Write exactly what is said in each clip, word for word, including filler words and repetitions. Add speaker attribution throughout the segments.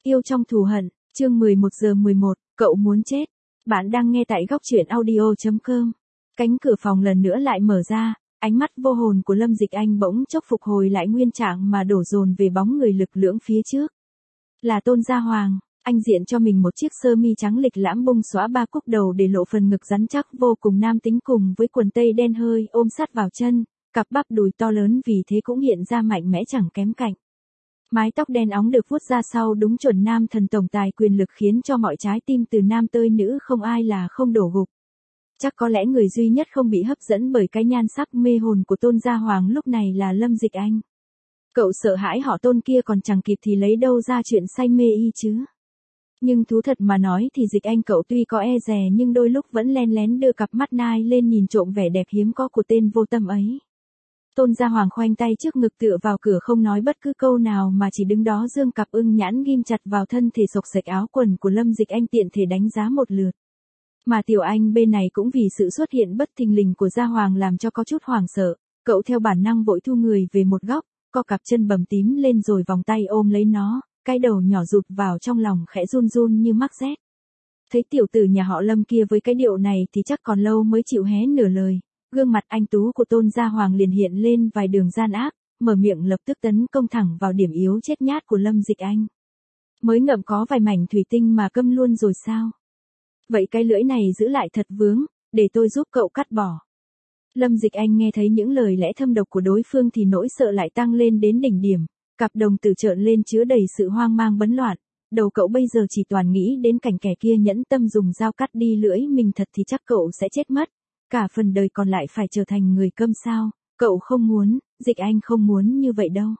Speaker 1: Yêu trong thù hận, chương mười một giờ mười một, cậu muốn chết. Bạn đang nghe tại góc truyện audio chấm com. Cánh cửa phòng lần nữa lại mở ra, ánh mắt vô hồn của Lâm Dịch Anh bỗng chốc phục hồi lại nguyên trạng mà đổ dồn về bóng người lực lưỡng phía trước. Là Tôn Gia Hoàng, anh diện cho mình một chiếc sơ mi trắng lịch lãm bung xõa ba cúc đầu để lộ phần ngực rắn chắc vô cùng nam tính cùng với quần tây đen hơi ôm sát vào chân, cặp bắp đùi to lớn vì thế cũng hiện ra mạnh mẽ chẳng kém cạnh. Mái tóc đen óng được vuốt ra sau đúng chuẩn nam thần tổng tài quyền lực khiến cho mọi trái tim từ nam tới nữ không ai là không đổ gục. Chắc có lẽ người duy nhất không bị hấp dẫn bởi cái nhan sắc mê hồn của Tôn Gia Hoàng lúc này là Lâm Dịch Anh. Cậu sợ hãi họ Tôn kia còn chẳng kịp thì lấy đâu ra chuyện say mê y chứ. Nhưng thú thật mà nói thì Dịch Anh cậu tuy có e dè nhưng đôi lúc vẫn len lén đưa cặp mắt nai lên nhìn trộm vẻ đẹp hiếm có của tên vô tâm ấy. Tôn Gia Hoàng khoanh tay trước ngực tựa vào cửa không nói bất cứ câu nào mà chỉ đứng đó dương cặp ưng nhãn ghim chặt vào thân thể xộc xệch áo quần của Lâm Dịch Anh tiện thể đánh giá một lượt. Mà Tiểu Anh bên này cũng vì sự xuất hiện bất thình lình của Gia Hoàng làm cho có chút hoảng sợ, cậu theo bản năng vội thu người về một góc, co cặp chân bầm tím lên rồi vòng tay ôm lấy nó, cái đầu nhỏ rụt vào trong lòng khẽ run run như mắc rét. Thấy tiểu tử nhà họ Lâm kia với cái điệu này thì chắc còn lâu mới chịu hé nửa lời. Gương mặt anh tú của Tôn Gia Hoàng liền hiện lên vài đường gian ác, mở miệng lập tức tấn công thẳng vào điểm yếu chết nhát của Lâm Dịch Anh. Mới ngậm có vài mảnh thủy tinh mà câm luôn rồi sao? Vậy cái lưỡi này giữ lại thật vướng, để tôi giúp cậu cắt bỏ. Lâm Dịch Anh nghe thấy những lời lẽ thâm độc của đối phương thì nỗi sợ lại tăng lên đến đỉnh điểm, cặp đồng tử trợn lên chứa đầy sự hoang mang bấn loạn. Đầu cậu bây giờ chỉ toàn nghĩ đến cảnh kẻ kia nhẫn tâm dùng dao cắt đi lưỡi mình thật thì chắc cậu sẽ chết mất. Cả phần đời còn lại phải trở thành người câm sao, cậu không muốn, Dịch Anh không muốn như vậy đâu.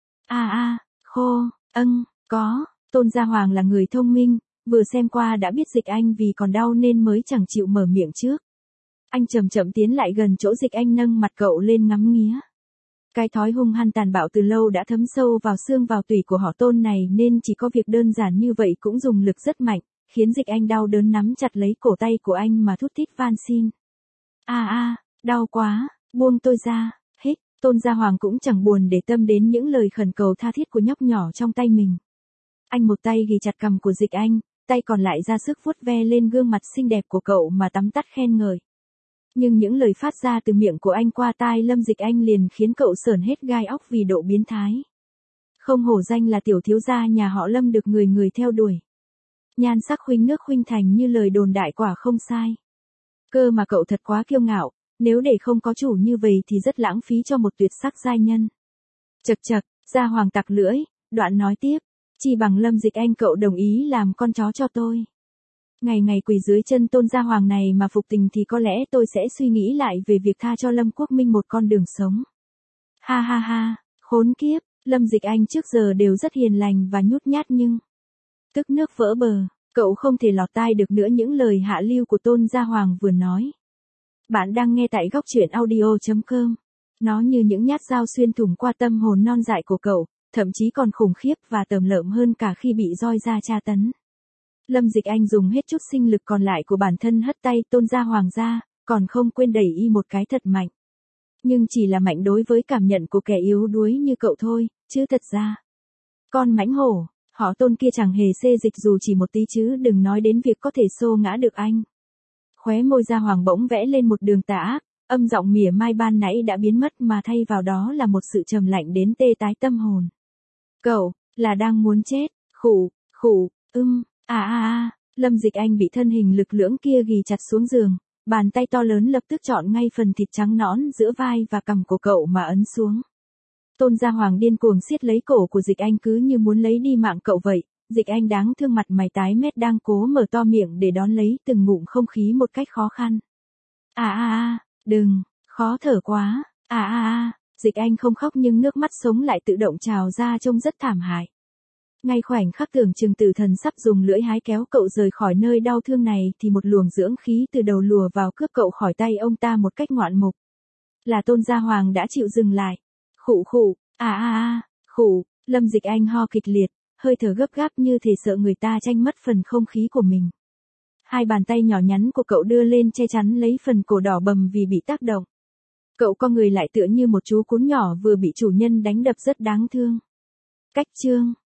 Speaker 1: A a, khô, âng, có, Tôn Gia Hoàng là người thông minh, vừa xem qua đã biết Dịch Anh vì còn đau nên mới chẳng chịu mở miệng trước. Anh chậm chậm tiến lại gần chỗ Dịch Anh nâng mặt cậu lên ngắm nghía. Cái thói hung hăng tàn bạo từ lâu đã thấm sâu vào xương vào tủy của họ Tôn này nên chỉ có việc đơn giản như vậy cũng dùng lực rất mạnh, khiến Dịch Anh đau đớn nắm chặt lấy cổ tay của anh mà thút thít van xin. A a, đau quá, buông tôi ra, hích, Tôn Gia Hoàng cũng chẳng buồn để tâm đến những lời khẩn cầu tha thiết của nhóc nhỏ trong tay mình. Anh một tay ghì chặt cằm của Dịch Anh, tay còn lại ra sức vuốt ve lên gương mặt xinh đẹp của cậu mà tắm tắt khen ngợi. Nhưng những lời phát ra từ miệng của anh qua tai Lâm Dịch Anh liền khiến cậu sởn hết gai óc vì độ biến thái. Không hổ danh là tiểu thiếu gia nhà họ Lâm được người người theo đuổi. Nhan sắc khuynh nước khuynh thành như lời đồn đại quả không sai. Cơ mà cậu thật quá kiêu ngạo, nếu để không có chủ như vậy thì rất lãng phí cho một tuyệt sắc giai nhân. Chật chật, Gia Hoàng tặc lưỡi, đoạn nói tiếp, chỉ bằng Lâm Dịch Anh cậu đồng ý làm con chó cho tôi. Ngày ngày quỳ dưới chân Tôn Gia Hoàng này mà phục tình thì có lẽ tôi sẽ suy nghĩ lại về việc tha cho Lâm Quốc Minh một con đường sống. Ha ha ha, khốn kiếp, Lâm Dịch Anh trước giờ đều rất hiền lành và nhút nhát nhưng... Tức nước vỡ bờ. Cậu không thể lọt tai được nữa những lời hạ lưu của Tôn Gia Hoàng vừa nói. Bạn đang nghe tại góc truyện audio chấm com. Nó như những nhát dao xuyên thủng qua tâm hồn non dại của cậu, thậm chí còn khủng khiếp và tởm lợm hơn cả khi bị roi da tra tấn. Lâm Dịch Anh dùng hết chút sinh lực còn lại của bản thân hất tay Tôn Gia Hoàng ra, còn không quên đẩy y một cái thật mạnh. Nhưng chỉ là mạnh đối với cảm nhận của kẻ yếu đuối như cậu thôi, chứ thật ra. Con mãnh hổ. Họ Tôn kia chẳng hề xê dịch dù chỉ một tí chứ đừng nói đến việc có thể xô ngã được anh. Khóe môi Gia Hoàng bỗng vẽ lên một đường tà ác, âm giọng mỉa mai ban nãy đã biến mất mà thay vào đó là một sự trầm lạnh đến tê tái tâm hồn. Cậu, là đang muốn chết, khủ, khủ, ưm, à à à, Lâm Dịch Anh bị thân hình lực lưỡng kia ghì chặt xuống giường, bàn tay to lớn lập tức chọn ngay phần thịt trắng nõn giữa vai và cằm của cậu mà ấn xuống. Tôn Gia Hoàng điên cuồng siết lấy cổ của Dịch Anh cứ như muốn lấy đi mạng cậu vậy, Dịch Anh đáng thương mặt mày tái mét đang cố mở to miệng để đón lấy từng ngụm không khí một cách khó khăn. À à à, đừng, khó thở quá, à à à, Dịch Anh không khóc nhưng nước mắt sống lại tự động trào ra trông rất thảm hại. Ngay khoảnh khắc tưởng chừng tử thần sắp dùng lưỡi hái kéo cậu rời khỏi nơi đau thương này thì một luồng dưỡng khí từ đầu lùa vào cướp cậu khỏi tay ông ta một cách ngoạn mục. Là Tôn Gia Hoàng đã chịu dừng lại. Khụ khụ, à à à, khụ, Lâm Dịch Anh ho kịch liệt, hơi thở gấp gáp như thể sợ người ta tranh mất phần không khí của mình. Hai bàn tay nhỏ nhắn của cậu đưa lên che chắn lấy phần cổ đỏ bầm vì bị tác động. Cậu co người lại tựa như một chú cún nhỏ vừa bị chủ nhân đánh đập rất đáng thương. Cách chương